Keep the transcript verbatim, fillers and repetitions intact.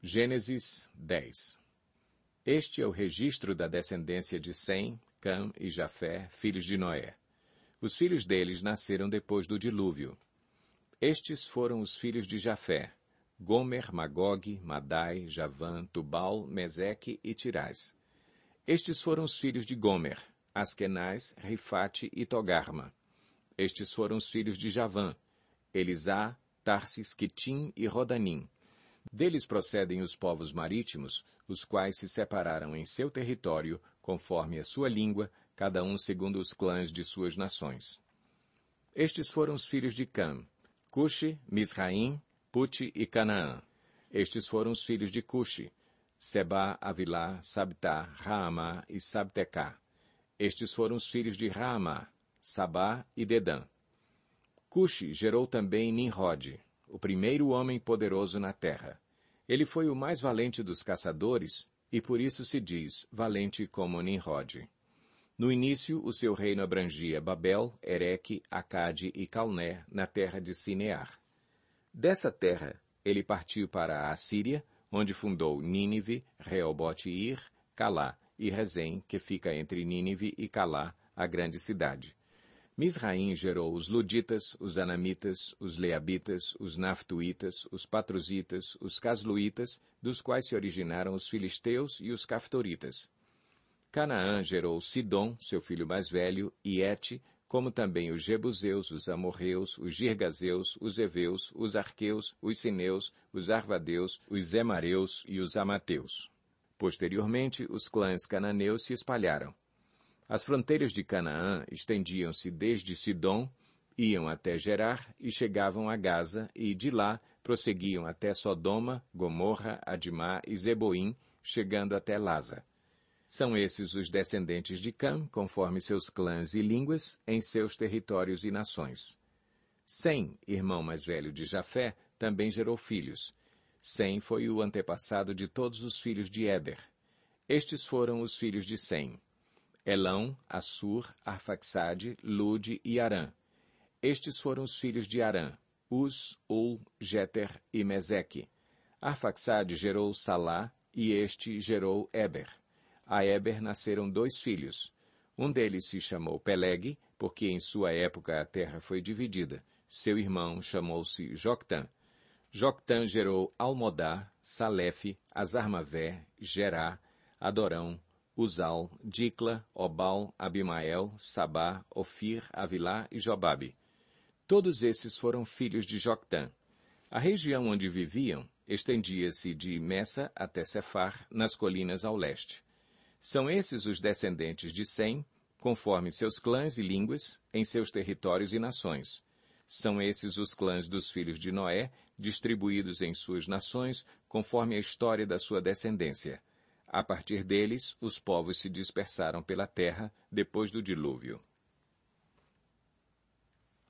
Gênesis dez. Este é o registro da descendência de Sem, Cam e Jafé, filhos de Noé. Os filhos deles nasceram depois do dilúvio. Estes foram os filhos de Jafé: Gomer, Magog, Madai, Javã, Tubal, Meseque e Tirás. Estes foram os filhos de Gomer: Askenaz, Rifate e Togarma. Estes foram os filhos de Javã: Elisá, Tarsis, Quitim e Rodanim. Deles procedem os povos marítimos, os quais se separaram em seu território, conforme a sua língua, cada um segundo os clãs de suas nações. Estes foram os filhos de Cam: Cushi, Misraim, Puti e Canaã. Estes foram os filhos de Cushi: Sebá, Avilá, Sabtá, Raamá e Sabtecá. Estes foram os filhos de Raamá: Sabá e Dedã. Cushi gerou também Nimrode, o primeiro homem poderoso na terra. Ele foi o mais valente dos caçadores, e por isso se diz valente como Nimrode. No início, o seu reino abrangia Babel, Ereque, Acade e Calné, na terra de Sinear. Dessa terra, ele partiu para a Assíria, onde fundou Nínive, Reobote-ir, Calá e Rezém, que fica entre Nínive e Calá, a grande cidade. Misraim gerou os Luditas, os Anamitas, os Leabitas, os Naftuítas, os Patruzitas, os Casluítas, dos quais se originaram os Filisteus e os Caftoritas. Canaã gerou Sidom, seu filho mais velho, e Et, como também os Jebuseus, os Amorreus, os Girgazeus, os Eveus, os Arqueus, os Sineus, os Arvadeus, os Zemareus e os Amateus. Posteriormente, os clãs cananeus se espalharam. As fronteiras de Canaã estendiam-se desde Sidom, iam até Gerar e chegavam a Gaza, e de lá prosseguiam até Sodoma, Gomorra, Adimá e Zeboim, chegando até Laza. São esses os descendentes de Cam, conforme seus clãs e línguas, em seus territórios e nações. Sem, irmão mais velho de Jafé, também gerou filhos. Sem foi o antepassado de todos os filhos de Éber. Estes foram os filhos de Sem: Elão, Assur, Arfaxade, Lude e Arã. Estes foram os filhos de Arã: Uz, Ul, Jeter e Meseque. Arfaxade gerou Salá, e este gerou Éber. A Éber nasceram dois filhos. Um deles se chamou Peleg, porque em sua época a terra foi dividida. Seu irmão chamou-se Joctã. Joctã gerou Almodá, Salefe, Azarmavé, Gerá, Adorão, Uzal, Dicla, Obal, Abimael, Sabá, Ofir, Avilá e Jobabe. Todos esses foram filhos de Joctã. A região onde viviam estendia-se de Messa até Cefar, nas colinas ao leste. São esses os descendentes de Sem, conforme seus clãs e línguas, em seus territórios e nações. São esses os clãs dos filhos de Noé, distribuídos em suas nações, conforme a história da sua descendência. A partir deles, os povos se dispersaram pela terra depois do dilúvio.